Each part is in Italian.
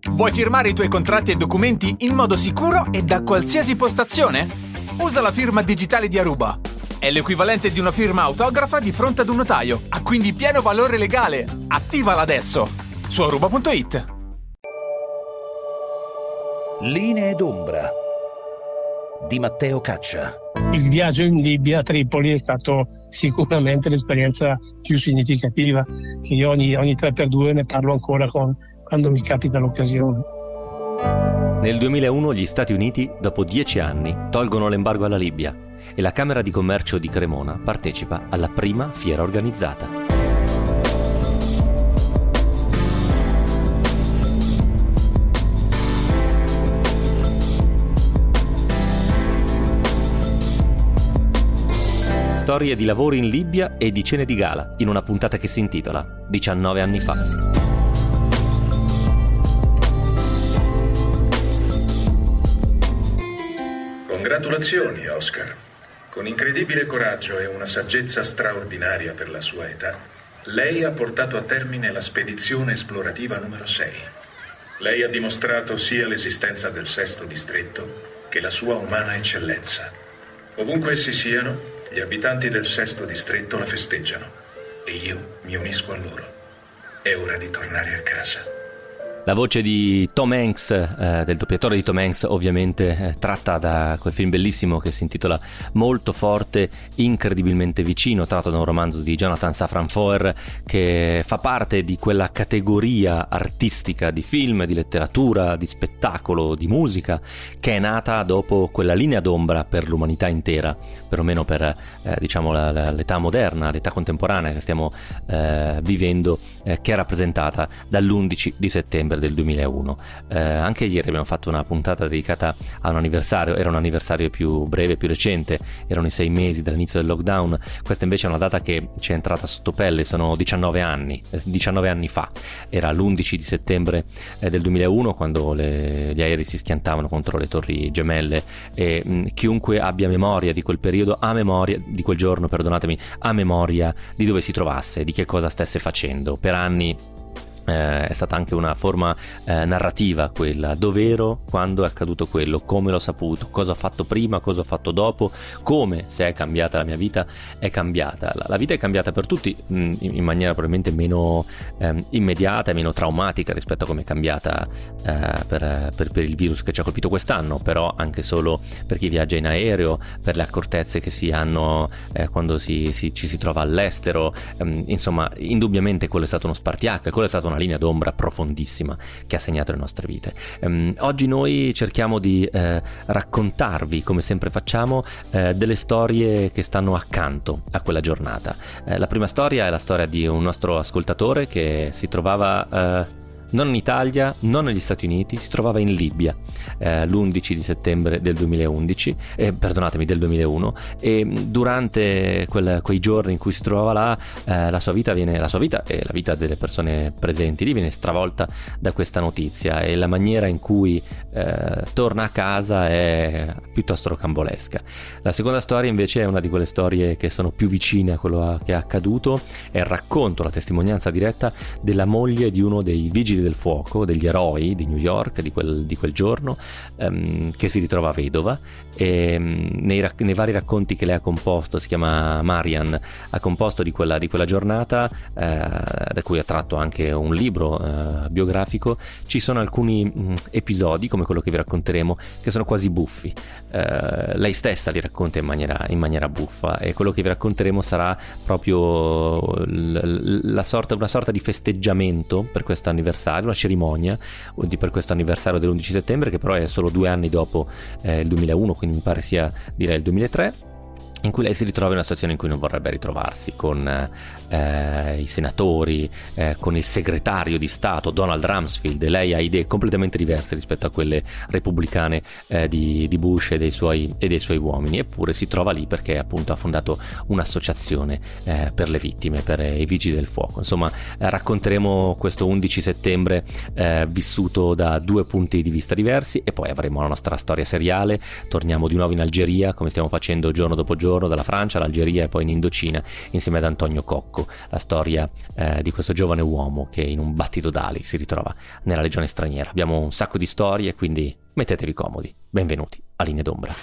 Vuoi firmare i tuoi contratti e documenti in modo sicuro e da qualsiasi postazione? Usa la firma digitale di Aruba. È l'equivalente di una firma autografa di fronte ad un notaio. Ha quindi pieno valore legale. Attivala adesso su aruba.it. Linee d'ombra di Matteo Caccia. Il viaggio in Libia, a Tripoli, è stato sicuramente l'esperienza più significativa, che io ogni 3x2 ne parlo ancora quando mi capita l'occasione. Nel 2001 gli Stati Uniti, dopo 10 anni, tolgono l'embargo alla Libia e la Camera di Commercio di Cremona partecipa alla prima fiera organizzata. Storie di lavoro in Libia e di cene di gala, in una puntata che si intitola 19 anni fa. Congratulazioni, Oscar. Con incredibile coraggio e una saggezza straordinaria per la sua età, lei ha portato a termine la spedizione esplorativa numero 6. Lei ha dimostrato sia l'esistenza del Sesto Distretto che la sua umana eccellenza. Ovunque essi siano, gli abitanti del Sesto Distretto la festeggiano e io mi unisco a loro. È ora di tornare a casa. La voce di Tom Hanks, del doppiatore di Tom Hanks, ovviamente tratta da quel film bellissimo che si intitola Molto forte, incredibilmente vicino, tratto da un romanzo di Jonathan Safran Foer, che fa parte di quella categoria artistica di film, di letteratura, di spettacolo, di musica, che è nata dopo quella linea d'ombra per l'umanità intera, perlomeno per diciamo l'età moderna, l'età contemporanea che stiamo vivendo, che è rappresentata dall'11 di settembre del 2001. Anche ieri abbiamo fatto una puntata dedicata a un anniversario, era un anniversario più breve, più recente, erano i 6 mesi dall'inizio del lockdown. Questa invece è una data che ci è entrata sotto pelle, sono 19 anni fa, era l'11 di settembre del 2001, quando gli aerei si schiantavano contro le torri gemelle, e chiunque abbia memoria di quel periodo, ha memoria di quel giorno, perdonatemi, ha memoria di dove si trovasse, di che cosa stesse facendo. Per anni è stata anche una forma narrativa quella: dov'ero quando è accaduto quello, come l'ho saputo, cosa ho fatto prima, cosa ho fatto dopo, come, se è cambiata la mia vita, è cambiata. La vita è cambiata per tutti in maniera probabilmente meno immediata e meno traumatica rispetto a come è cambiata per il virus che ci ha colpito quest'anno, però anche solo per chi viaggia in aereo, per le accortezze che si hanno quando ci si trova all'estero. Insomma, indubbiamente quello è stato uno spartiacque, quello è stato una linea d'ombra profondissima che ha segnato le nostre vite. Oggi noi cerchiamo di raccontarvi, come sempre facciamo, delle storie che stanno accanto a quella giornata. La prima storia è la storia di un nostro ascoltatore che si trovava non in Italia, non negli Stati Uniti, si trovava in Libia l'11 di settembre del 2011, del 2001, e durante quei giorni in cui si trovava là, la sua vita e la vita delle persone presenti lì viene stravolta da questa notizia, e la maniera in cui torna a casa è piuttosto rocambolesca. La seconda storia invece è una di quelle storie che sono più vicine a quello che è accaduto, è il racconto, la testimonianza diretta della moglie di uno dei vigili del fuoco, degli eroi di New York di quel giorno, che si ritrova vedova, e nei vari racconti che lei ha composto, si chiama Marian, ha composto di quella giornata, da cui ha tratto anche un libro biografico. Ci sono alcuni episodi, come quello che vi racconteremo, che sono quasi buffi. Lei stessa li racconta in maniera buffa, e quello che vi racconteremo sarà proprio una sorta di festeggiamento per questo anniversario, una cerimonia per questo anniversario dell'11 settembre, che però è solo 2 anni dopo il 2001, quindi mi pare sia, direi, il 2003, in cui lei si ritrova in una situazione in cui non vorrebbe ritrovarsi, con i senatori, con il segretario di Stato Donald Rumsfeld, e lei ha idee completamente diverse rispetto a quelle repubblicane di Bush e dei suoi uomini, eppure si trova lì perché appunto ha fondato un'associazione per le vittime, per i vigili del fuoco. Insomma, racconteremo questo 11 settembre vissuto da 2 punti di vista diversi, e poi avremo la nostra storia seriale. Torniamo di nuovo in Algeria, come stiamo facendo giorno dopo giorno, giorno dalla Francia all'Algeria e poi in Indocina insieme ad Antonio Cocco, la storia di questo giovane uomo che in un battito d'ali si ritrova nella legione straniera. Abbiamo un sacco di storie, quindi mettetevi comodi. Benvenuti a Linee d'Ombra.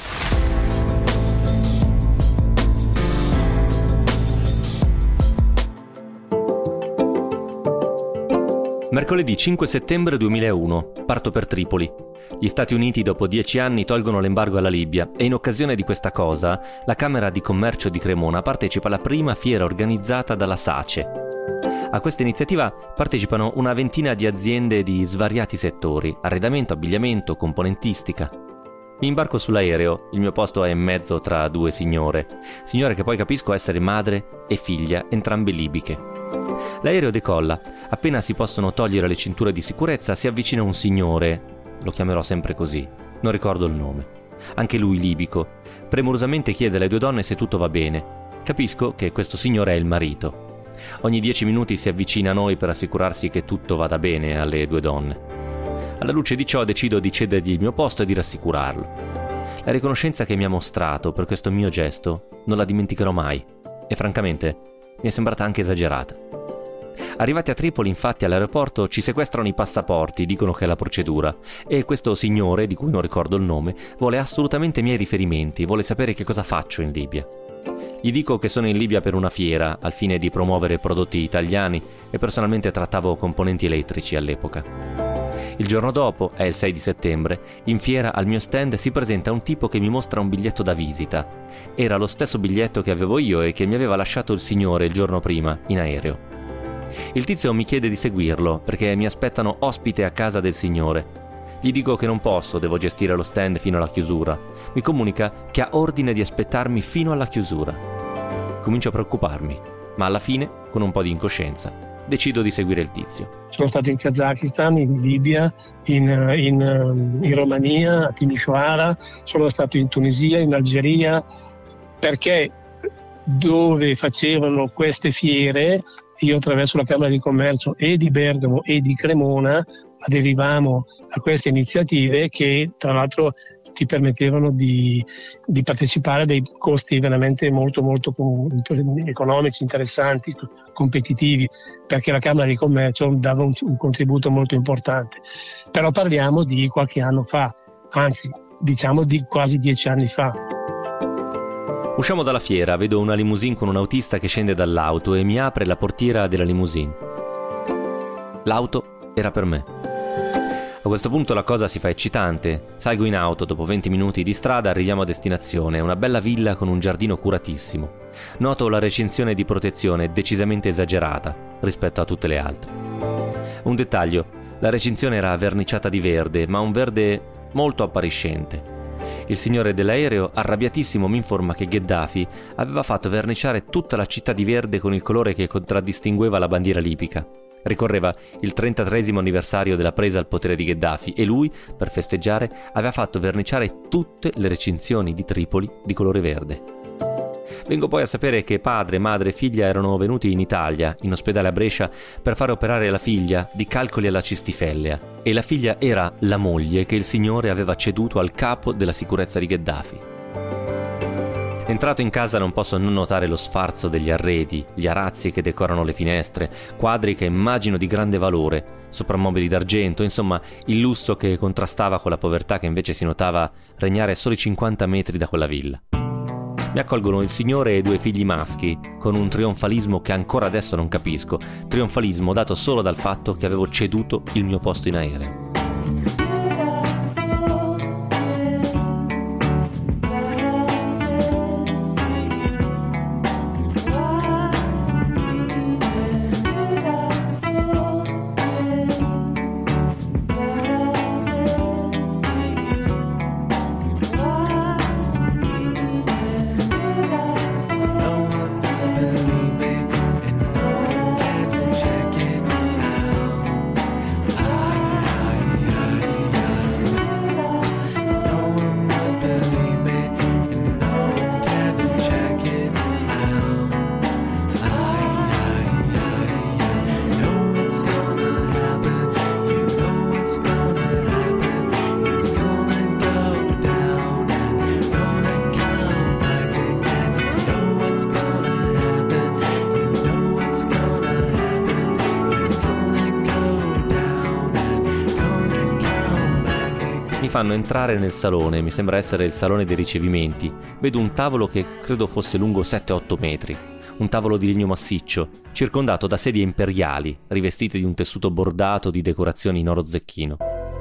Mercoledì 5 settembre 2001, parto per Tripoli. Gli Stati Uniti dopo 10 anni tolgono l'embargo alla Libia e in occasione di questa cosa la Camera di Commercio di Cremona partecipa alla prima fiera organizzata dalla SACE. A questa iniziativa partecipano una ventina di aziende di svariati settori: arredamento, abbigliamento, componentistica. Mi imbarco sull'aereo, il mio posto è in mezzo tra due signore che poi capisco essere madre e figlia, entrambe libiche. L'aereo decolla. Appena si possono togliere le cinture di sicurezza si avvicina un signore, lo chiamerò sempre così, non ricordo il nome, anche lui libico. Premurosamente chiede alle due donne se tutto va bene. Capisco che questo signore è il marito. Ogni 10 minuti si avvicina a noi per assicurarsi che tutto vada bene alle due donne. Alla luce di ciò decido di cedergli il mio posto e di rassicurarlo. La riconoscenza che mi ha mostrato per questo mio gesto non la dimenticherò mai e francamente mi è sembrata anche esagerata. Arrivati a Tripoli, infatti, all'aeroporto ci sequestrano i passaporti, dicono che è la procedura, e questo signore, di cui non ricordo il nome, vuole assolutamente i miei riferimenti, vuole sapere che cosa faccio in Libia. Gli dico che sono in Libia per una fiera, al fine di promuovere prodotti italiani, e personalmente trattavo componenti elettrici all'epoca. Il giorno dopo, è il 6 di settembre, in fiera al mio stand si presenta un tipo che mi mostra un biglietto da visita. Era lo stesso biglietto che avevo io e che mi aveva lasciato il signore il giorno prima, in aereo. Il tizio mi chiede di seguirlo perché mi aspettano ospite a casa del signore. Gli dico che non posso, devo gestire lo stand fino alla chiusura. Mi comunica che ha ordine di aspettarmi fino alla chiusura. Comincio a preoccuparmi, ma alla fine, con un po' di incoscienza, decido di seguire il tizio. Sono stato in Kazakistan, in Libia, in Romania, a Timișoara, sono stato in Tunisia, in Algeria, perché dove facevano queste fiere, io attraverso la Camera di Commercio e di Bergamo e di Cremona aderivamo a queste iniziative che tra l'altro ti permettevano di partecipare a dei costi veramente molto economici, interessanti, competitivi, perché la Camera di Commercio dava un contributo molto importante. Però parliamo di qualche anno fa, anzi diciamo di quasi 10 anni fa. Usciamo dalla fiera, vedo una limousine con un autista che scende dall'auto e mi apre la portiera della limousine. L'auto era per me. A questo punto la cosa si fa eccitante. Salgo in auto, dopo 20 minuti di strada arriviamo a destinazione, una bella villa con un giardino curatissimo. Noto la recinzione di protezione decisamente esagerata rispetto a tutte le altre. Un dettaglio, la recinzione era verniciata di verde, ma un verde molto appariscente. Il signore dell'aereo, arrabbiatissimo, mi informa che Gheddafi aveva fatto verniciare tutta la città di verde con il colore che contraddistingueva la bandiera libica. Ricorreva il 33° anniversario della presa al potere di Gheddafi e lui, per festeggiare, aveva fatto verniciare tutte le recinzioni di Tripoli di colore verde. Vengo poi a sapere che padre, madre e figlia erano venuti in Italia, in ospedale a Brescia, per fare operare la figlia di calcoli alla cistifellea. E la figlia era la moglie che il signore aveva ceduto al capo della sicurezza di Gheddafi. Entrato in casa non posso non notare lo sfarzo degli arredi, gli arazzi che decorano le finestre, quadri che immagino di grande valore, soprammobili d'argento, insomma il lusso che contrastava con la povertà che invece si notava regnare a soli 50 metri da quella villa. Mi accolgono il signore e 2 figli maschi, con un trionfalismo che ancora adesso non capisco, trionfalismo dato solo dal fatto che avevo ceduto il mio posto in aereo. Mi fanno entrare nel salone, mi sembra essere il salone dei ricevimenti. Vedo un tavolo che credo fosse lungo 7-8 metri. Un tavolo di legno massiccio, circondato da sedie imperiali, rivestite di un tessuto bordato di decorazioni in oro zecchino.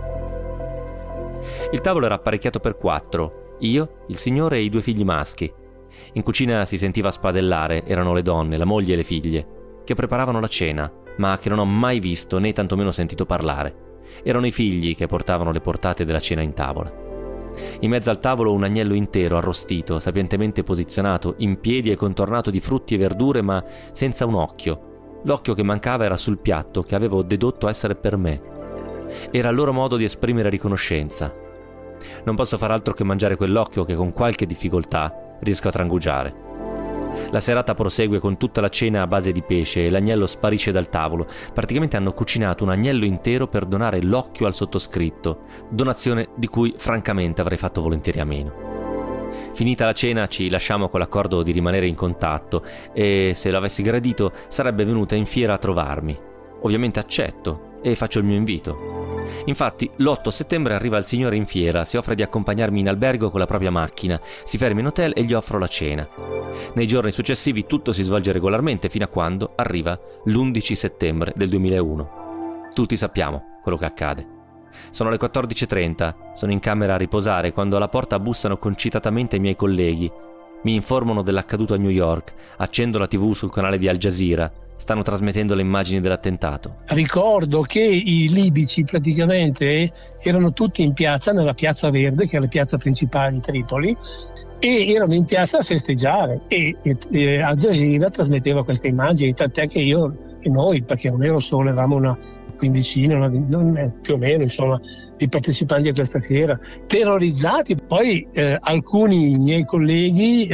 Il tavolo era apparecchiato per 4, io, il signore e i 2 figli maschi. In cucina si sentiva spadellare, erano le donne, la moglie e le figlie, che preparavano la cena, ma che non ho mai visto né tantomeno sentito parlare. Erano i figli che portavano le portate della cena in tavola. In mezzo al tavolo un agnello intero, arrostito, sapientemente posizionato, in piedi e contornato di frutti e verdure, ma senza un occhio. L'occhio che mancava era sul piatto, che avevo dedotto essere per me. Era il loro modo di esprimere riconoscenza. Non posso far altro che mangiare quell'occhio che con qualche difficoltà riesco a trangugiare. La serata prosegue con tutta la cena a base di pesce e l'agnello sparisce dal tavolo. Praticamente hanno cucinato un agnello intero per donare l'occhio al sottoscritto, donazione di cui francamente avrei fatto volentieri a meno. Finita la cena ci lasciamo con l'accordo di rimanere in contatto e, se lo avessi gradito, sarebbe venuta in fiera a trovarmi. Ovviamente accetto e faccio il mio invito. Infatti l'8 settembre arriva il signore in fiera, si offre di accompagnarmi in albergo con la propria macchina, si ferma in hotel e gli offro la cena. Nei giorni successivi tutto si svolge regolarmente fino a quando arriva l'11 settembre del 2001. Tutti sappiamo quello che accade. Sono le 14:30, sono in camera a riposare quando alla porta bussano concitatamente i miei colleghi. Mi informano dell'accaduto a New York, accendo la TV sul canale di Al Jazeera. Stanno trasmettendo le immagini dell'attentato. Ricordo che i libici praticamente erano tutti in piazza, nella Piazza Verde, che è la piazza principale di Tripoli, e erano in piazza a festeggiare e Al Jazeera trasmetteva queste immagini, tant'è che noi, perché non ero solo, eravamo una quindicina, più o meno, insomma, di partecipanti a questa fiera, terrorizzati. Poi alcuni miei colleghi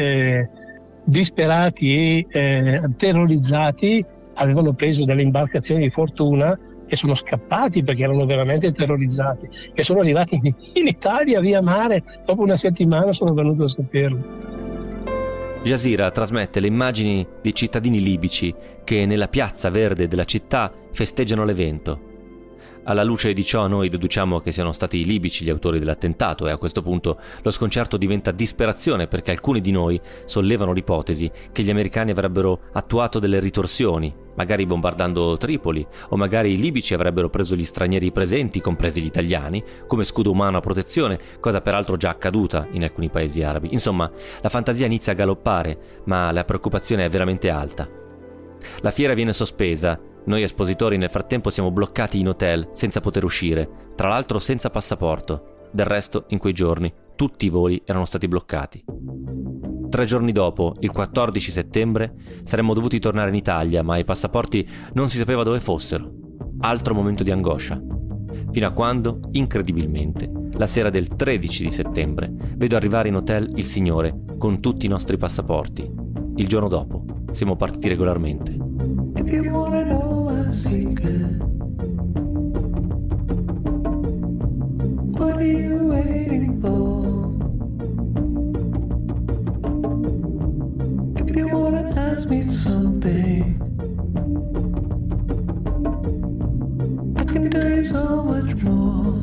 disperati e terrorizzati avevano preso delle imbarcazioni di fortuna e sono scappati perché erano veramente terrorizzati e sono arrivati in Italia via mare. Dopo una settimana sono venuto a saperlo. Jazeera trasmette le immagini dei cittadini libici che nella piazza verde della città festeggiano l'evento. Alla luce di ciò noi deduciamo che siano stati i libici gli autori dell'attentato e a questo punto lo sconcerto diventa disperazione perché alcuni di noi sollevano l'ipotesi che gli americani avrebbero attuato delle ritorsioni, magari bombardando Tripoli, o magari i libici avrebbero preso gli stranieri presenti, compresi gli italiani, come scudo umano a protezione, cosa peraltro già accaduta in alcuni paesi arabi. Insomma, la fantasia inizia a galoppare, ma la preoccupazione è veramente alta. La fiera viene sospesa. Noi espositori nel frattempo siamo bloccati in hotel senza poter uscire, tra l'altro senza passaporto. Del resto, in quei giorni, tutti i voli erano stati bloccati. 3 giorni dopo, il 14 settembre, saremmo dovuti tornare in Italia, ma i passaporti non si sapeva dove fossero. Altro momento di angoscia. Fino a quando, incredibilmente, la sera del 13 di settembre, vedo arrivare in hotel il signore con tutti i nostri passaporti. Il giorno dopo, siamo partiti regolarmente. If you wanna know my secret, what are you waiting for? If you wanna ask me something, I can tell you so much more.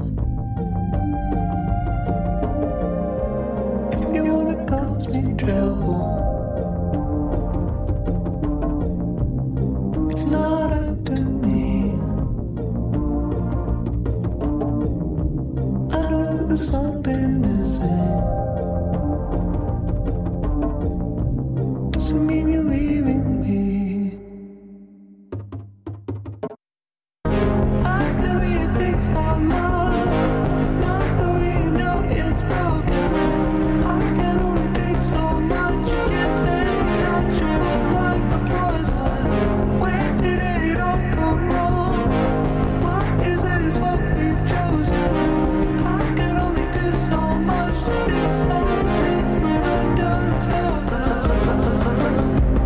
If you wanna cause me trouble, it's not up to me. I know there's something missing. Doesn't mean you're leaving me. I could be a fix on love, not that we know it's broken. I can only take so much. You can't say without your book like a poison. Where did it all go wrong? Why is this what we've chosen? I can only do so much to fix all the things that I've done spoken.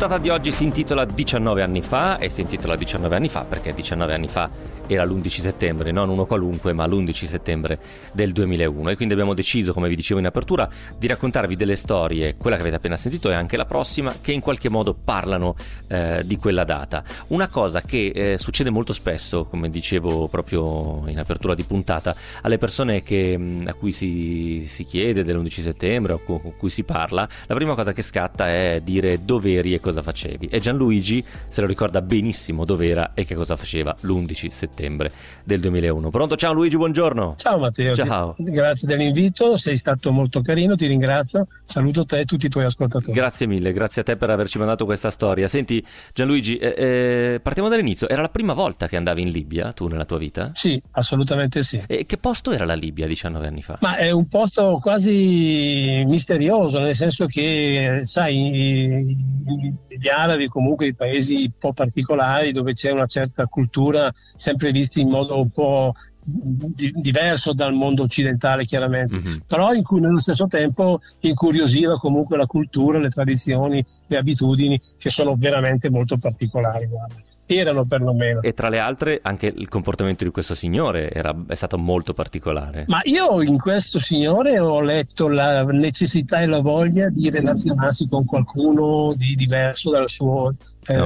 puntata di oggi si intitola 19 anni fa e si intitola 19 anni fa perché 19 anni fa era l'11 settembre, non uno qualunque, ma l'11 settembre del 2001, e quindi abbiamo deciso, come vi dicevo in apertura, di raccontarvi delle storie, quella che avete appena sentito e anche la prossima, che in qualche modo parlano di quella data. Una cosa che succede molto spesso, come dicevo proprio in apertura di puntata, alle persone a cui si chiede dell'11 settembre o con cui si parla, la prima cosa che scatta è dire dov'eri e cosa facevi, e Gianluigi se lo ricorda benissimo dov'era e che cosa faceva l'11 settembre del 2001. Pronto? Ciao Luigi, buongiorno. Ciao Matteo, Ciao. Grazie dell'invito, sei stato molto carino, ti ringrazio, saluto te e tutti i tuoi ascoltatori. Grazie mille, grazie a te per averci mandato questa storia. Senti Gianluigi, partiamo dall'inizio. Era la prima volta che andavi in Libia tu nella tua vita? Sì, assolutamente sì. E che posto era la Libia 19 anni fa? Ma è un posto quasi misterioso, nel senso che, sai, gli arabi, comunque i paesi un po' particolari dove c'è una certa cultura, sempre visti in modo un po' diverso dal mondo occidentale chiaramente, però in cui nello stesso tempo incuriosiva comunque la cultura, le tradizioni, le abitudini che sono veramente molto particolari, guarda. Erano perlomeno. E tra le altre anche il comportamento di questo signore è stato molto particolare. Ma io in questo signore ho letto la necessità e la voglia di relazionarsi con qualcuno di diverso dal suo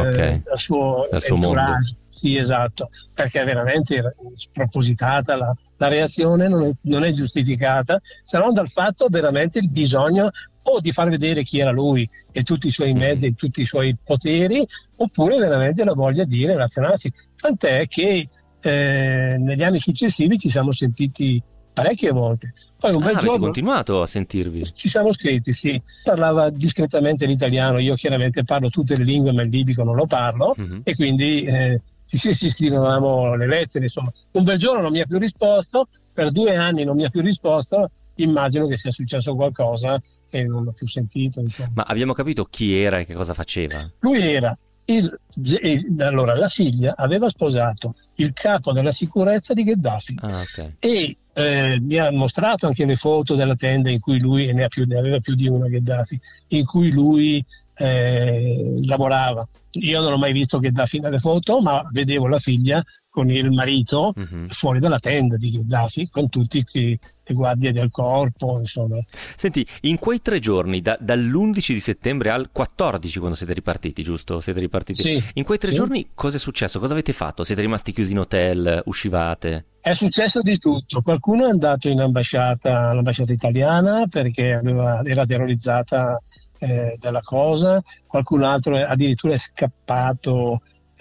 mondo. Sì, esatto, perché veramente era spropositata la reazione, non è giustificata, se non dal fatto veramente il bisogno o di far vedere chi era lui e tutti i suoi mezzi e tutti i suoi poteri, oppure veramente la voglia di relazionarsi. Tant'è che negli anni successivi ci siamo sentiti parecchie volte. Poi un bel avete giorno continuato a sentirvi? ci siamo scritti, sì. Parlava discretamente l'italiano, io chiaramente parlo tutte le lingue, ma il libico non lo parlo, e quindi si scrivevamo le lettere, insomma. Un bel giorno non mi ha più risposto, per 2 anni non mi ha più risposto, immagino che sia successo qualcosa che non ho più sentito, insomma. Ma abbiamo capito chi era e che cosa faceva? Lui era allora la figlia aveva sposato il capo della sicurezza di Gheddafi, ok. e mi ha mostrato anche le foto della tenda in cui lui, e ne aveva più di una Gheddafi, in cui lui lavorava. Io non ho mai visto Gheddafi nelle foto, ma vedevo la figlia con il marito fuori dalla tenda di Gheddafi, con tutti le guardie del corpo, insomma. Senti, in quei 3 giorni, dall'11 di settembre al 14, quando siete ripartiti, giusto? Siete ripartiti? Sì, in quei 3 sì. giorni cosa è successo? Cosa avete fatto? Siete rimasti chiusi in hotel? Uscivate? È successo di tutto. Qualcuno è andato in all'ambasciata italiana perché era terrorizzata dalla cosa, qualcun altro addirittura è scappato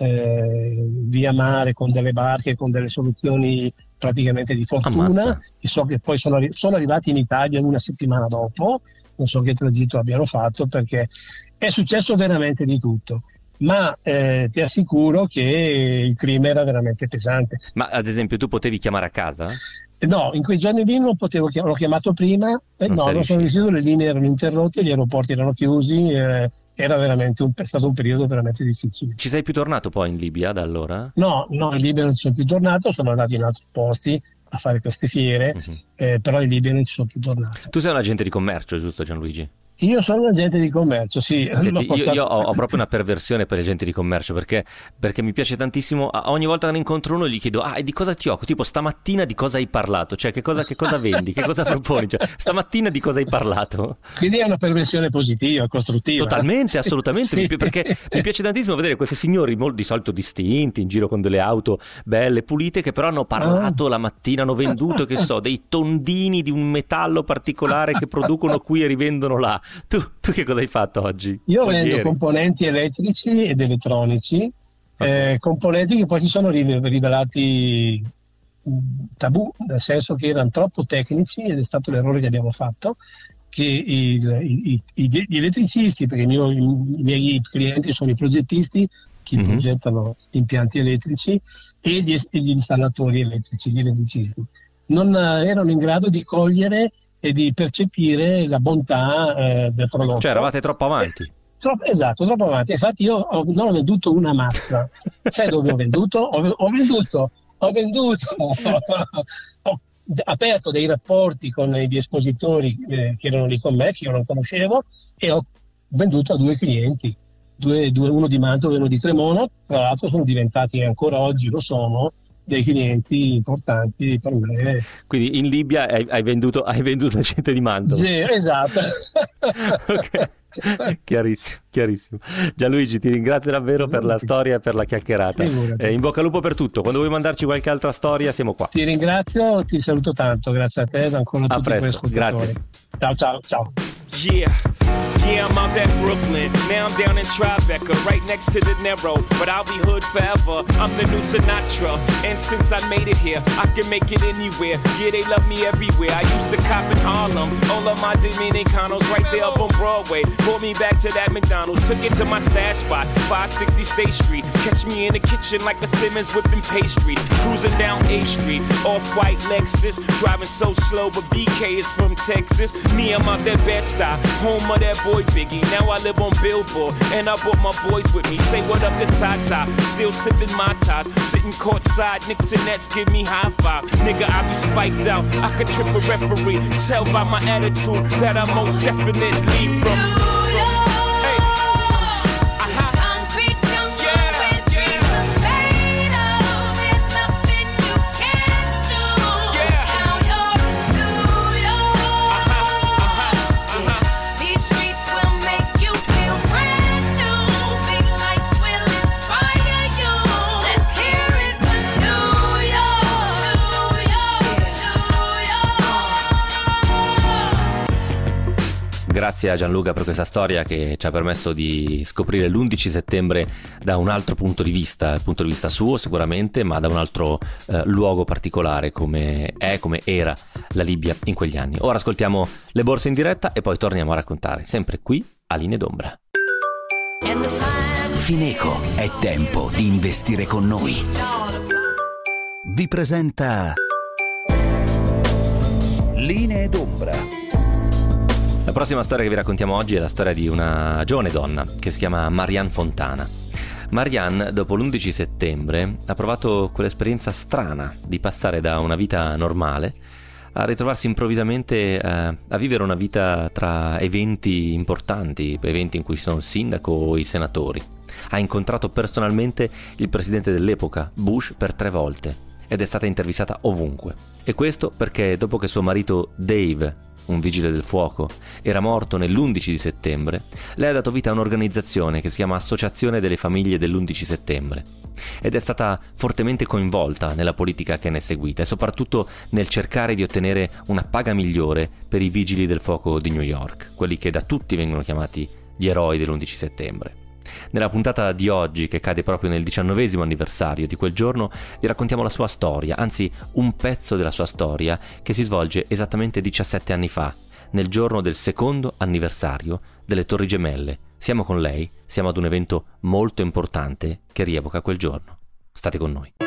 via mare con delle barche, con delle soluzioni praticamente di fortuna. Ammazza. E so che poi sono arrivati in Italia una settimana dopo, non so che tragitto abbiano fatto, perché è successo veramente di tutto. Ma ti assicuro che il clima era veramente pesante. Ma ad esempio tu potevi chiamare a casa? No, in quei giorni lì non potevo l'ho chiamato prima, Non sei non sono riuscito. riuscito, le linee erano interrotte, gli aeroporti erano chiusi, era veramente è stato un periodo veramente difficile. Ci sei più tornato poi in Libia da allora? No, in Libia non ci sono più tornato, sono andato in altri posti a fare queste fiere, però in Libia non ci sono più tornato. Tu sei un agente di commercio, giusto Gianluigi? Io sono un agente di commercio, sì. Senti, L'ho portato- io ho proprio una perversione per gli agenti di commercio perché mi piace tantissimo. Ogni volta che ne incontro uno gli chiedo: e di cosa ti occupi? Tipo stamattina di cosa hai parlato? Cioè che cosa vendi? Che cosa proponi? Cioè, stamattina di cosa hai parlato? Quindi è una perversione positiva, costruttiva. Totalmente, assolutamente, Sì. perché mi piace tantissimo vedere questi signori di solito distinti, in giro con delle auto belle, pulite, che però hanno parlato la mattina, hanno venduto, che so, dei tondini di un metallo particolare che producono qui e rivendono là. Tu che cosa hai fatto oggi? Io O vendo ieri? componenti elettrici ed elettronici, componenti che poi si sono rivelati tabù, nel senso che erano troppo tecnici, ed è stato l'errore che abbiamo fatto, che gli elettricisti, perché i miei clienti sono i progettisti, che progettano impianti elettrici, e gli installatori elettrici, gli elettricisti, non erano in grado di cogliere e di percepire la bontà del prodotto. Cioè eravate troppo avanti. Esatto, troppo avanti. Infatti io non ho venduto una mazza. Sai dove ho venduto? Ho venduto ho aperto dei rapporti con gli espositori che erano lì con me, che io non conoscevo, e ho venduto a 2 clienti. uno di Mantova e uno di Cremona, tra l'altro sono diventati, ancora oggi lo sono, dei clienti importanti per me. Quindi in Libia hai venduto gente di Mantova. Sì, esatto. Ok. Chiarissimo. Gianluigi, ti ringrazio davvero per la storia e per la chiacchierata. In bocca al lupo per tutto. Quando vuoi mandarci qualche altra storia, siamo qua. Ti ringrazio, ti saluto tanto, grazie a te ed ancora a tutti i tuoi ascoltatori. Grazie. Ciao. Yeah, I'm out at Brooklyn. Now I'm down in Tribeca, right next to the Narrow. But I'll be hood forever. I'm the new Sinatra. And since I made it here, I can make it anywhere. Yeah, they love me everywhere. I used to cop in Harlem. All of my Dominicanos right there up on Broadway. Brought me back to that McDonald's. Took it to my stash spot, 560 State Street. Catch me in the kitchen like a Simmons whipping pastry. Cruising down A Street, off-white Lexus. Driving so slow, but BK is from Texas. Me, I'm out that Bed-Stuy, home of that boy Biggie. Now I live on Billboard, and I brought my boys with me. Say what up to Tata, still sipping my ties. Sitting courtside, Knicks and Nets give me high five. Nigga, I be spiked out, I could trip a referee. Tell by my attitude that I'm most definitely from Grazie a Gianluca per questa storia che ci ha permesso di scoprire l'11 settembre da un altro punto di vista, il punto di vista suo sicuramente, ma da un altro luogo particolare come era la Libia in quegli anni. Ora ascoltiamo le borse in diretta e poi torniamo a raccontare, sempre qui a Linee d'Ombra. Fineco, è tempo di investire con noi. Vi presenta Linee d'Ombra. La prossima storia che vi raccontiamo oggi è la storia di una giovane donna che si chiama Marianne Fontana. Marianne, dopo l'11 settembre, ha provato quell'esperienza strana di passare da una vita normale a ritrovarsi improvvisamente a vivere una vita tra eventi importanti, eventi in cui ci sono il sindaco o i senatori. Ha incontrato personalmente il presidente dell'epoca, Bush, per 3 volte ed è stata intervistata ovunque. E questo perché dopo che suo marito Dave, un vigile del fuoco, era morto nell'11 di settembre, lei ha dato vita a un'organizzazione che si chiama Associazione delle Famiglie dell'11 settembre ed è stata fortemente coinvolta nella politica che ne è seguita e soprattutto nel cercare di ottenere una paga migliore per i vigili del fuoco di New York, quelli che da tutti vengono chiamati gli eroi dell'11 settembre. Nella puntata di oggi, che cade proprio nel 19° anniversario di quel giorno, vi raccontiamo la sua storia, anzi un pezzo della sua storia che si svolge esattamente 17 anni fa, nel giorno del 2° anniversario delle Torri Gemelle. Siamo con lei, siamo ad un evento molto importante che rievoca quel giorno. State con noi.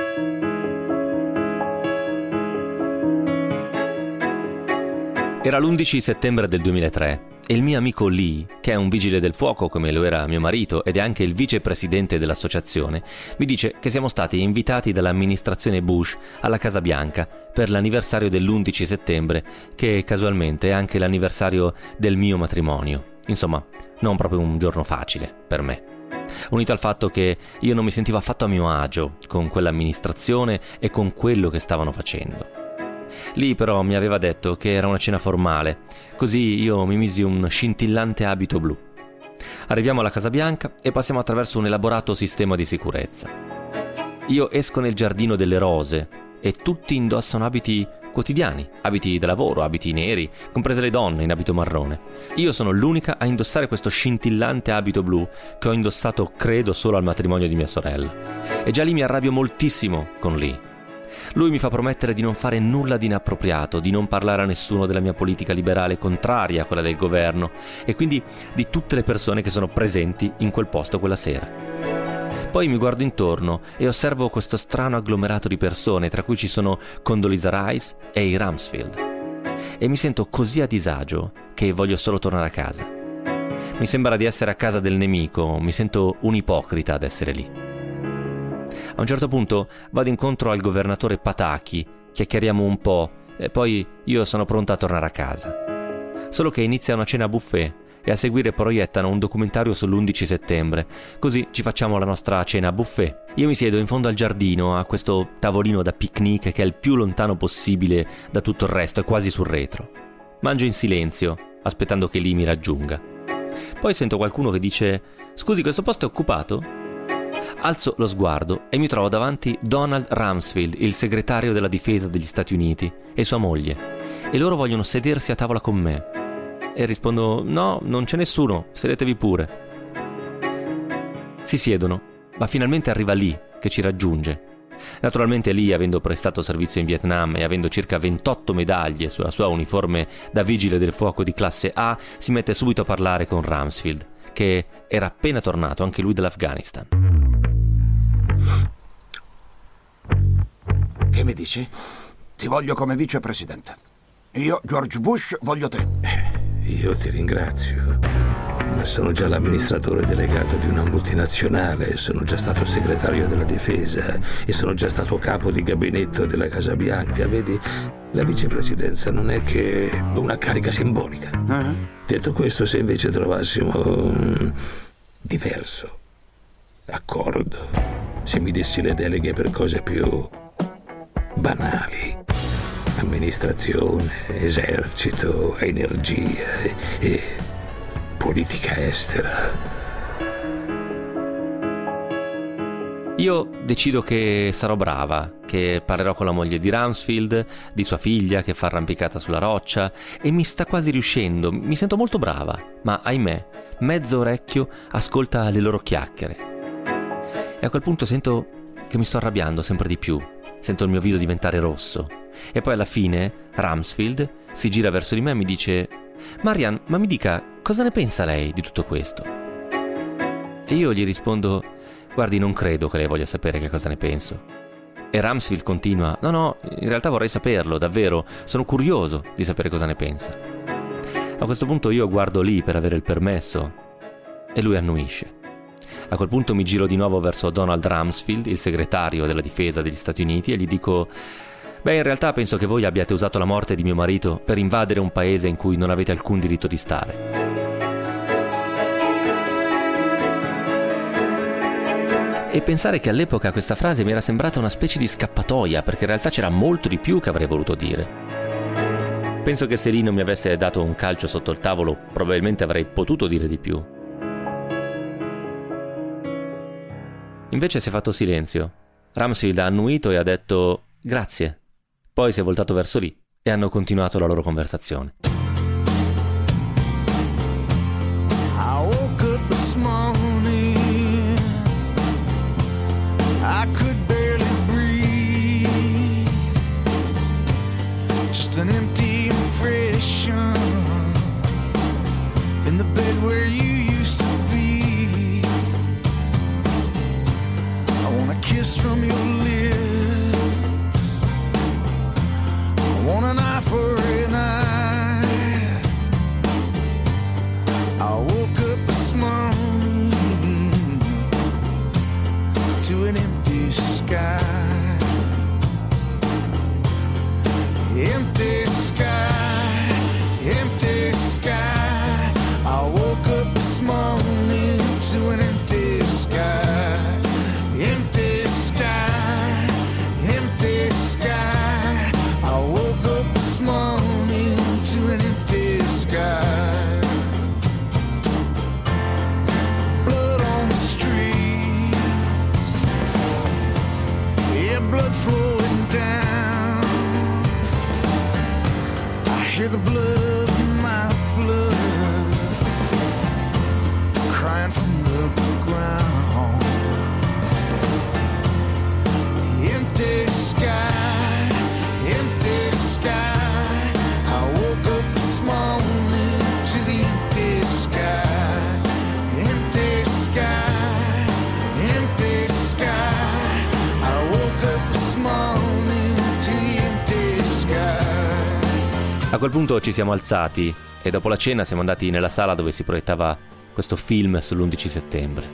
Era l'11 settembre del 2003 e il mio amico Lee, che è un vigile del fuoco come lo era mio marito ed è anche il vicepresidente dell'associazione, mi dice che siamo stati invitati dall'amministrazione Bush alla Casa Bianca per l'anniversario dell'11 settembre, che casualmente è anche l'anniversario del mio matrimonio. Insomma, non proprio un giorno facile per me. Unito al fatto che io non mi sentivo affatto a mio agio con quell'amministrazione e con quello che stavano facendo. Lì però mi aveva detto che era una cena formale, così io mi misi un scintillante abito blu. Arriviamo alla Casa Bianca e passiamo attraverso un elaborato sistema di sicurezza. Io esco nel giardino delle rose e tutti indossano abiti quotidiani, abiti da lavoro, abiti neri, comprese le donne in abito marrone. Io sono l'unica a indossare questo scintillante abito blu che ho indossato credo solo al matrimonio di mia sorella. E già lì mi arrabbio moltissimo con Lee. Lui mi fa promettere di non fare nulla di inappropriato, di non parlare a nessuno della mia politica liberale contraria a quella del governo e quindi di tutte le persone che sono presenti in quel posto quella sera. Poi mi guardo intorno e osservo questo strano agglomerato di persone, tra cui ci sono Condoleezza Rice e i Rumsfeld. E mi sento così a disagio che voglio solo tornare a casa. Mi sembra di essere a casa del nemico, mi sento un ipocrita ad essere lì. A un certo punto vado incontro al governatore Pataki, chiacchieriamo un po' e poi io sono pronta a tornare a casa. Solo che inizia una cena buffet e a seguire proiettano un documentario sull'11 settembre. Così ci facciamo la nostra cena a buffet. Io mi siedo in fondo al giardino a questo tavolino da picnic che è il più lontano possibile da tutto il resto, è quasi sul retro. Mangio in silenzio, aspettando che Lee mi raggiunga. Poi sento qualcuno che dice: «Scusi, questo posto è occupato?» Alzo lo sguardo e mi trovo davanti Donald Rumsfeld, il segretario della difesa degli Stati Uniti, e sua moglie. E loro vogliono sedersi a tavola con me. E rispondo: «No, non c'è nessuno, sedetevi pure». Si siedono, ma finalmente arriva Lee, che ci raggiunge. Naturalmente Lee, avendo prestato servizio in Vietnam e avendo circa 28 medaglie sulla sua uniforme da vigile del fuoco di classe A, si mette subito a parlare con Rumsfeld, che era appena tornato anche lui dall'Afghanistan. Che mi dici? Ti voglio come vicepresidente. Io, George Bush, voglio te. Io ti ringrazio, ma sono già l'amministratore delegato di una multinazionale, sono già stato segretario della difesa e sono già stato capo di gabinetto della Casa Bianca. Vedi, la vicepresidenza non è che una carica simbolica. Detto questo, se invece trovassimo diverso accordo, se mi dessi le deleghe per cose più banali, amministrazione, esercito, energia e politica estera. Io decido che sarò brava, che parlerò con la moglie di Rumsfeld, di sua figlia che fa arrampicata sulla roccia, e mi sta quasi riuscendo, mi sento molto brava, ma ahimè, mezzo orecchio ascolta le loro chiacchiere. E a quel punto sento che mi sto arrabbiando sempre di più, sento il mio viso diventare rosso. E poi alla fine Rumsfeld si gira verso di me e mi dice: «Marian, ma mi dica, cosa ne pensa lei di tutto questo?» E io gli rispondo: «Guardi, non credo che lei voglia sapere che cosa ne penso». E Rumsfeld continua: «No, in realtà vorrei saperlo, davvero, sono curioso di sapere cosa ne pensa». A questo punto io guardo lì per avere il permesso e lui annuisce. A quel punto mi giro di nuovo verso Donald Rumsfeld, il segretario della difesa degli Stati Uniti, e gli dico: «Beh, in realtà penso che voi abbiate usato la morte di mio marito per invadere un paese in cui non avete alcun diritto di stare». E pensare che all'epoca questa frase mi era sembrata una specie di scappatoia, perché in realtà c'era molto di più che avrei voluto dire. Penso che se lì non mi avesse dato un calcio sotto il tavolo, probabilmente avrei potuto dire di più. Invece si è fatto silenzio. Rumsfeld ha annuito e ha detto: «Grazie». Poi si è voltato verso lì e hanno continuato la loro conversazione. I woke up this morning, I could barely breathe, just an empty impression in the bed where you used to be. I want a kiss from your lips, I want an eye for an eye. I woke up this morning to an empty sky. Empty sky, empty sky. I woke up this morning to an empty sky. Empty sky, empty sky. I woke up this morning to an empty sky. Blood on the streets, yeah, blood flowing down. I hear the blood of my blood crying from the ground. Empty sky, empty sky. I woke up this morning to the empty sky. Empty sky, empty sky. I woke up this morning to the empty sky. A quel punto ci siamo alzati e dopo la cena siamo andati nella sala dove si proiettava questo film sull'11 settembre.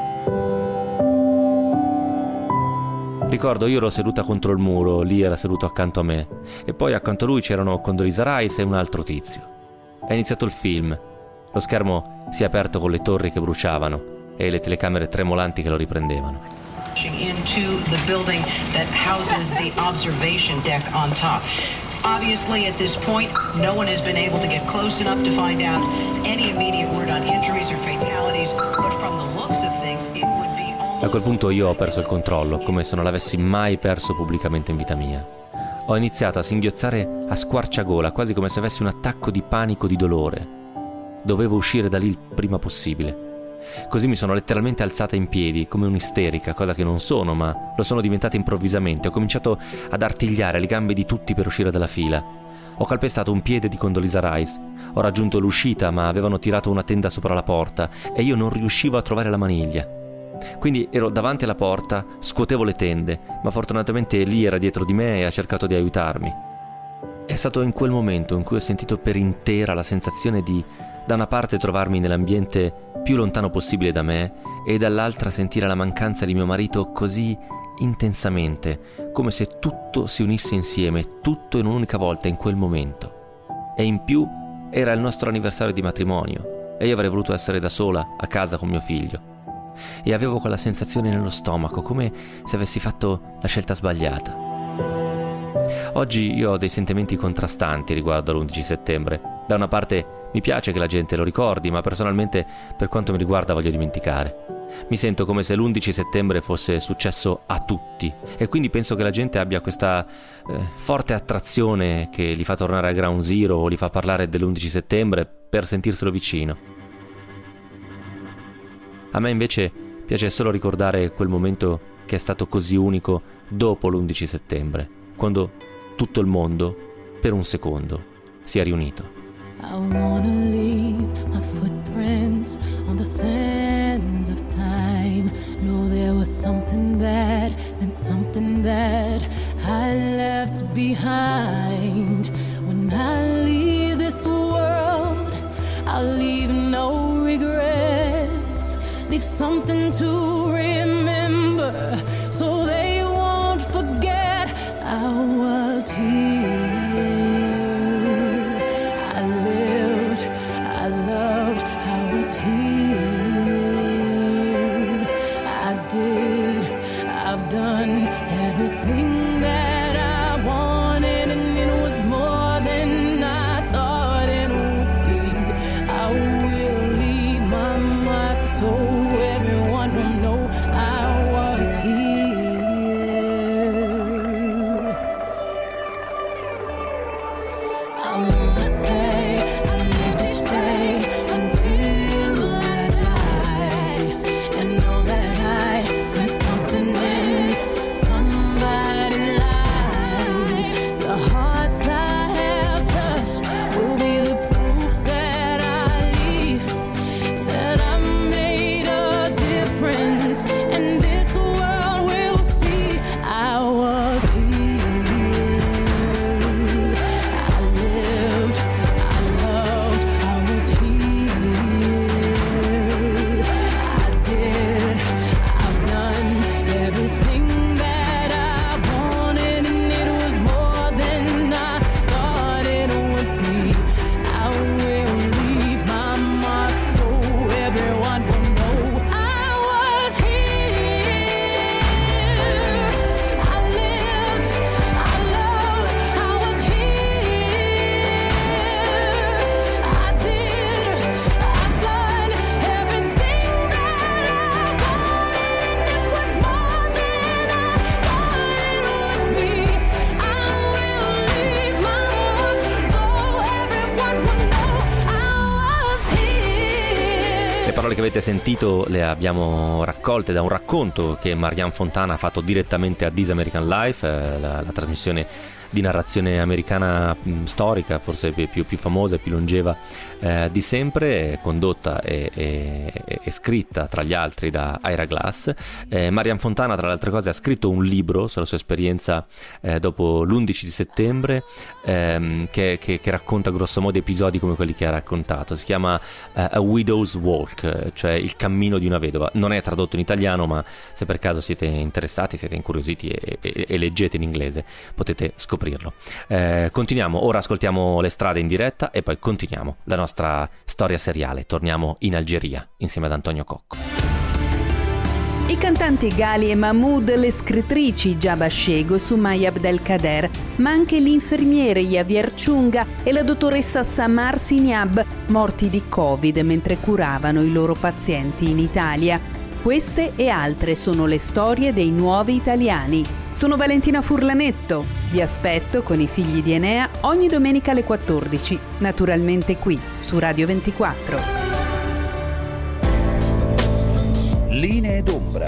Ricordo, io ero seduta contro il muro, lì era seduto accanto a me, e poi accanto a lui c'erano Condoleezza Rice e un altro tizio. È iniziato il film, lo Lo schermo si è aperto con le torri che bruciavano e le telecamere tremolanti che lo riprendevano. Into the building that houses the observation deck on top. Obviously, at this point, no one has been able to get close enough to find out any immediate word on injuries or fatalities, but from the looks of things, it would be almost... A quel punto io ho perso il controllo, come se non l'avessi mai perso pubblicamente in vita mia. Ho iniziato a singhiozzare a squarciagola, quasi come se avessi un attacco di panico, di dolore. Dovevo uscire da lì il prima possibile. Così mi sono letteralmente alzata in piedi, come un'isterica, cosa che non sono, ma lo sono diventata improvvisamente. Ho cominciato ad artigliare le gambe di tutti per uscire dalla fila. Ho calpestato un piede di Condoleezza Rice. Ho raggiunto l'uscita, ma avevano tirato una tenda sopra la porta e io non riuscivo a trovare la maniglia. Quindi ero davanti alla porta, scuotevo le tende, ma fortunatamente Lee era dietro di me e ha cercato di aiutarmi. È stato in quel momento in cui ho sentito per intera la sensazione di, da una parte, trovarmi nell'ambiente più lontano possibile da me e dall'altra sentire la mancanza di mio marito così intensamente, come se tutto si unisse insieme, tutto in un'unica volta in quel momento. E in più era il nostro anniversario di matrimonio e io avrei voluto essere da sola a casa con mio figlio. E avevo quella sensazione nello stomaco, come se avessi fatto la scelta sbagliata. Oggi io ho dei sentimenti contrastanti riguardo all'11 settembre. Da una parte mi piace che la gente lo ricordi, ma personalmente, per quanto mi riguarda, voglio dimenticare. Mi sento come se l'11 settembre fosse successo a tutti e quindi penso che la gente abbia questa forte attrazione che li fa tornare a Ground Zero o li fa parlare dell'11 settembre per sentirselo vicino. A me invece piace solo ricordare quel momento che è stato così unico dopo l'11 settembre, quando tutto il mondo, per un secondo, si è riunito. I wanna leave my footprints on the sands of time. Know there was something that meant something that I left behind. When I leave this world, I'll leave no regrets. Leave something to remember so they won't forget I was here. Everything that I wanted, and it was more than I thought it would be. I will leave my mark so everyone will know I was here. I wanna say I lived each day until I die, and know that I meant something in Che avete sentito le abbiamo raccolte da un racconto che Marianne Fontana ha fatto direttamente a This American Life, la trasmissione di narrazione americana storica, forse più famosa e più longeva di sempre, condotta e scritta tra gli altri da Ira Glass. Marianne Fontana, tra le altre cose, ha scritto un libro sulla sua esperienza dopo l'11 di settembre che racconta grossomodo episodi come quelli che ha raccontato. Si chiama A Widow's Walk, cioè il cammino di una vedova. Non è tradotto in italiano, ma se per caso siete interessati, siete incuriositi e leggete in inglese, potete scoprire scoprirlo. Continuiamo, ora ascoltiamo Le strade in diretta e poi continuiamo la nostra storia seriale. Torniamo in Algeria insieme ad Antonio Cocco. I cantanti Gali e Mahmoud, le scrittrici Jaba Shego, Sumaya Abdelkader, ma anche l'infermiere Javier Chunga e la dottoressa Samar Siniab, morti di Covid mentre curavano i loro pazienti in Italia. Queste e altre sono le storie dei nuovi italiani. Sono Valentina Furlanetto. Vi aspetto con i figli di Enea ogni domenica alle 14, naturalmente qui su Radio 24. Linee d'ombra.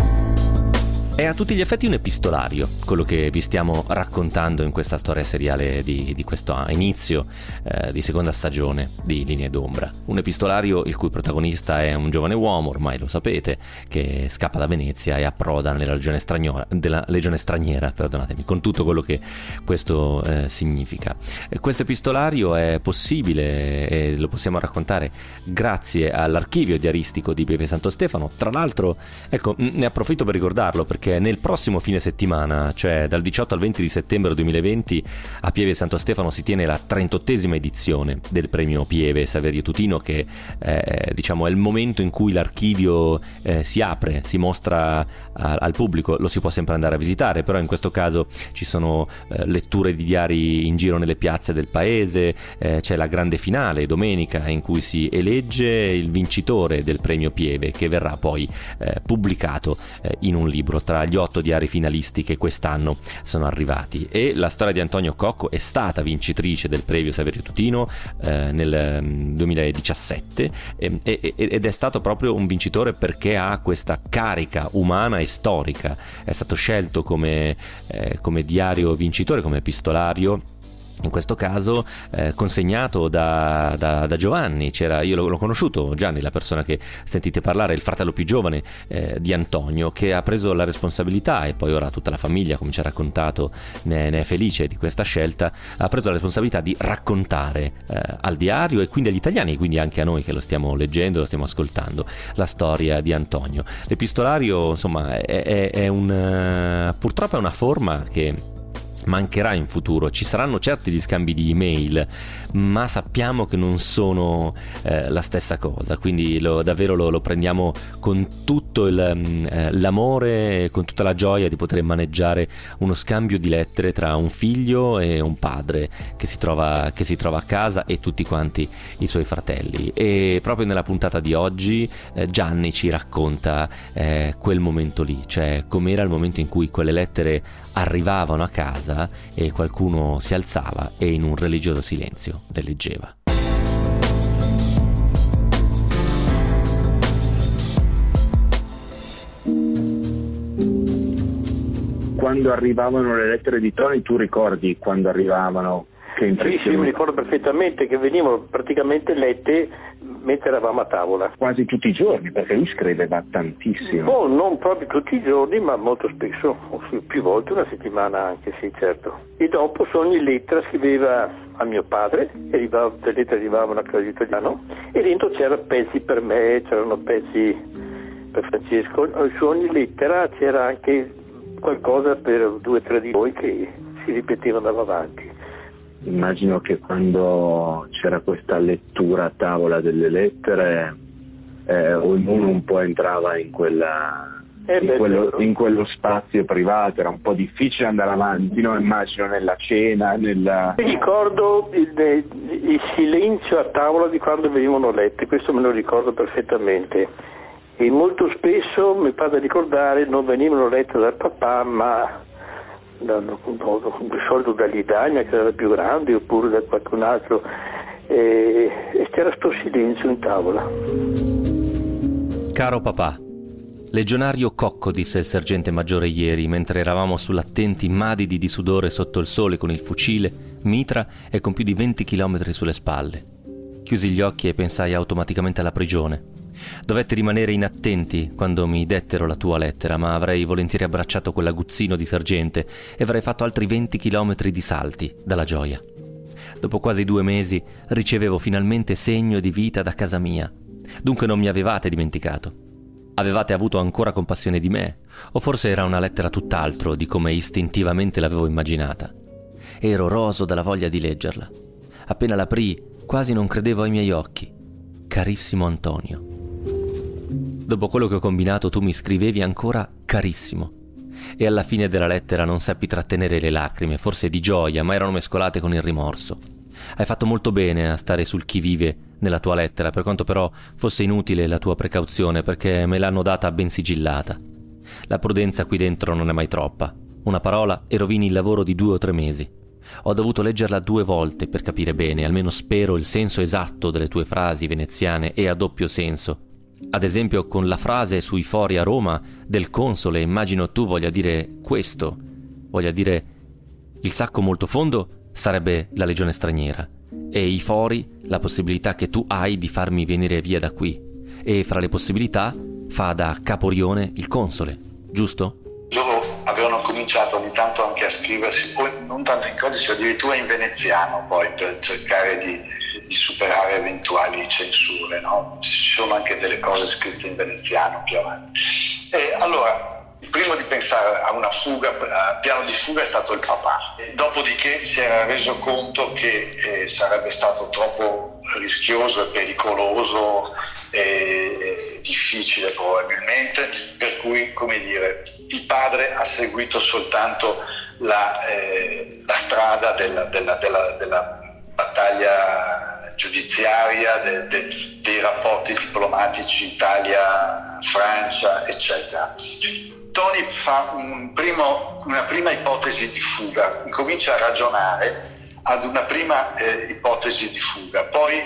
È a tutti gli effetti un epistolario, quello che vi stiamo raccontando in questa storia seriale di questo inizio di seconda stagione di Linee d'ombra. Un epistolario il cui protagonista è un giovane uomo, ormai lo sapete, che scappa da Venezia e approda nella legione straniera, perdonatemi, con tutto quello che questo significa. Questo epistolario è possibile e lo possiamo raccontare grazie all'archivio diaristico di Pieve Santo Stefano. Tra l'altro, ecco, ne approfitto per ricordarlo perché nel prossimo fine settimana, cioè dal 18 al 20 di settembre 2020, a Pieve Santo Stefano si tiene la 38esima edizione del premio Pieve Saverio Tutino, che è il momento in cui l'archivio si apre, si mostra al pubblico. Lo si può sempre andare a visitare, però in questo caso ci sono letture di diari in giro nelle piazze del paese, c'è la grande finale domenica in cui si elegge il vincitore del premio Pieve, che verrà poi pubblicato in un libro tra gli 8 diari finalisti che quest'anno sono arrivati. E la storia di Antonio Cocco è stata vincitrice del premio Saverio Tutino nel 2017 ed è stato proprio un vincitore perché ha questa carica umana e storica. È stato scelto come diario vincitore, come epistolario, in questo caso consegnato da Giovanni. Io l'ho conosciuto, Gianni, la persona che sentite parlare, il fratello più giovane di Antonio, che ha preso la responsabilità, e poi ora tutta la famiglia, come ci ha raccontato, ne è felice di questa scelta, ha preso la responsabilità di raccontare al diario e quindi agli italiani, e quindi anche a noi che lo stiamo leggendo, lo stiamo ascoltando, la storia di Antonio. L'epistolario, insomma, purtroppo è una forma che mancherà in futuro. Ci saranno certi gli scambi di email, ma sappiamo che non sono la stessa cosa, quindi davvero lo prendiamo con tutto l'amore, con tutta la gioia di poter maneggiare uno scambio di lettere tra un figlio e un padre che si trova a casa e tutti quanti i suoi fratelli. E proprio nella puntata di oggi Gianni ci racconta quel momento lì, cioè com'era il momento in cui quelle lettere arrivavano a casa e qualcuno si alzava e in un religioso silenzio le leggeva. Quando arrivavano le lettere di Tony, tu ricordi quando arrivavano? Che sì, mi ricordo perfettamente che venivano praticamente lette mentre eravamo a tavola. Quasi tutti i giorni, perché lui scriveva tantissimo. Non proprio tutti i giorni, ma molto spesso, più volte, una settimana anche, sì, certo. E dopo su ogni lettera scriveva a mio padre, le lettere arrivavano a casa italiano, e dentro c'erano pezzi per me, c'erano pezzi per Francesco. Su ogni lettera c'era anche qualcosa per 2 o 3 di voi che si ripetevano avanti. Immagino che quando c'era questa lettura a tavola delle lettere ognuno un po' entrava in quello spazio privato, era un po' difficile andare avanti, no? Immagino nella cena, Mi ricordo il silenzio a tavola di quando venivano lette, questo me lo ricordo perfettamente, e molto spesso, mi pare da ricordare, non venivano lette dal papà, ma di solito dall'Italia, che era più grande, oppure da qualcun altro, e c'era sto silenzio in tavola. Caro papà, legionario Cocco, disse il sergente maggiore ieri, mentre eravamo sull'attenti madidi di sudore sotto il sole con il fucile, mitra e con più di 20 chilometri sulle spalle. Chiusi gli occhi e pensai automaticamente alla prigione. Dovetti rimanere inattenti quando mi dettero la tua lettera, ma avrei volentieri abbracciato quell'aguzzino di sergente e avrei fatto altri 20 chilometri di salti dalla gioia. Dopo quasi 2 mesi ricevevo finalmente segno di vita da casa mia. Dunque non mi avevate dimenticato. Avevate avuto ancora compassione di me, o forse era una lettera tutt'altro di come istintivamente l'avevo immaginata. ero roso dalla voglia di leggerla. Appena l'aprii, quasi non credevo ai miei occhi. Carissimo Antonio. Dopo quello che ho combinato tu mi scrivevi ancora carissimo. E alla fine della lettera non seppi trattenere le lacrime, forse di gioia, ma erano mescolate con il rimorso. Hai fatto molto bene a stare sul chi vive nella tua lettera, per quanto però fosse inutile la tua precauzione, perché me l'hanno data ben sigillata. La prudenza qui dentro non è mai troppa. Una parola e rovini il lavoro di 2 o 3 mesi. Ho dovuto leggerla 2 volte per capire bene, almeno spero, il senso esatto delle tue frasi veneziane e a doppio senso. Ad esempio con la frase sui fori a Roma del console, immagino tu voglia dire questo, voglia dire il sacco molto fondo sarebbe la legione straniera e i fori la possibilità che tu hai di farmi venire via da qui, e fra le possibilità fa da caporione il console, giusto? Loro avevano cominciato ogni tanto anche a scriversi, poi non tanto in codice, addirittura in veneziano, poi per cercare di superare eventuali censure, no? Ci sono anche delle cose scritte in veneziano più avanti. E allora, prima di pensare a una fuga, al piano di fuga è stato il papà. Dopodiché si era reso conto che sarebbe stato troppo rischioso e pericoloso e difficile probabilmente, per cui, come dire, il padre ha seguito soltanto la strada della battaglia giudiziaria, dei rapporti diplomatici Italia-Francia, eccetera. Tony fa una prima ipotesi di fuga, comincia a ragionare ad una prima ipotesi di fuga, poi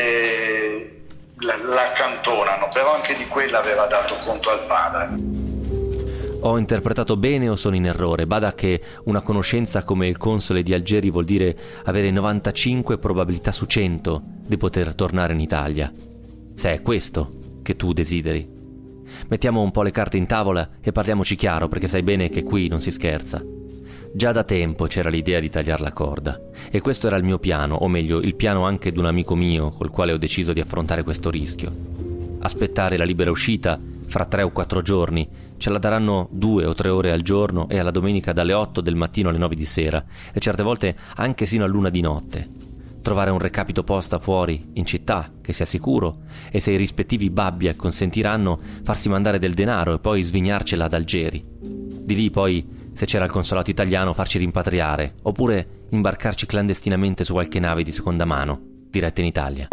la accantonano, però anche di quella aveva dato conto al padre. Ho interpretato bene o sono in errore? Bada che una conoscenza come il console di Algeri vuol dire avere 95 probabilità su 100 di poter tornare in Italia. Se è questo che tu desideri. Mettiamo un po' le carte in tavola e parliamoci chiaro, perché sai bene che qui non si scherza. Già da tempo c'era l'idea di tagliare la corda, e questo era il mio piano, o meglio il piano anche di un amico mio col quale ho deciso di affrontare questo rischio. Aspettare la libera uscita fra 3 o 4 giorni, ce la daranno 2 o 3 ore al giorno e alla domenica dalle 8 del mattino alle 9 di sera, e certe volte anche sino all'1 di notte. Trovare un recapito posta fuori, in città, che sia sicuro, e se i rispettivi babbi acconsentiranno, farsi mandare del denaro e poi svignarcela ad Algeri. Di lì poi, se c'era il consolato italiano, farci rimpatriare, oppure imbarcarci clandestinamente su qualche nave di seconda mano, diretta in Italia.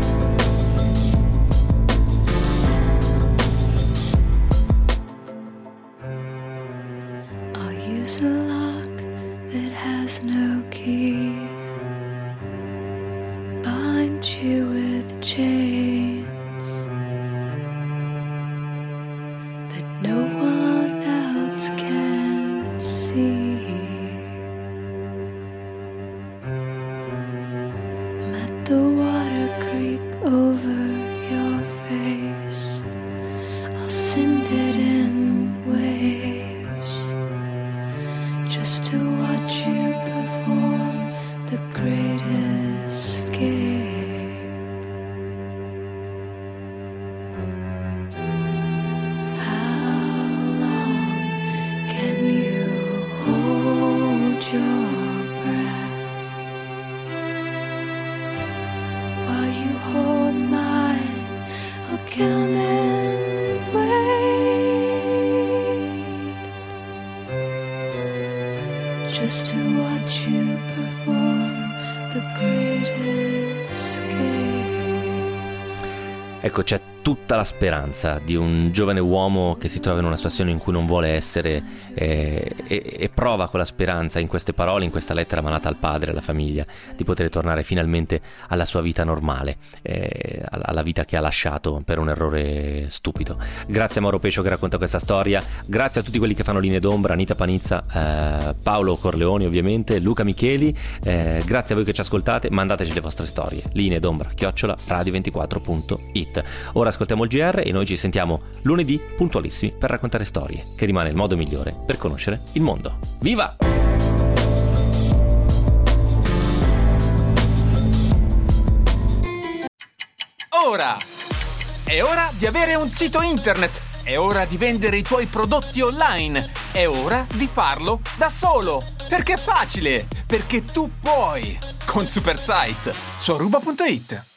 Use a lock that has no key. Bind you with chains that no one else can see. Let the water creep over your face. I'll send it in waves, just to watch you perform the great escape. How long can you hold your breath while you hold mine? I'll count and wait, just to watch you perform the great escape. Ecco, c'è tutta la speranza di un giovane uomo che si trova in una situazione in cui non vuole essere e prova con la speranza in queste parole, in questa lettera mandata al padre e alla famiglia, di poter tornare finalmente alla sua vita normale, alla vita che ha lasciato per un errore stupido. Grazie a Mauro Pescio che racconta questa storia, grazie a tutti quelli che fanno Linee d'Ombra, Anita Panizza, Paolo Corleoni ovviamente, Luca Micheli, grazie a voi che ci ascoltate, mandateci le vostre storie, lineedombra@radio24.it. Ora ascoltiamo il GR e noi ci sentiamo lunedì puntualissimi per raccontare storie, che rimane il modo migliore per conoscere il mondo. Viva! Ora! È ora di avere un sito internet! È ora di vendere i tuoi prodotti online! È ora di farlo da solo. Perché è facile. Perché tu puoi. Con Supersite su aruba.it.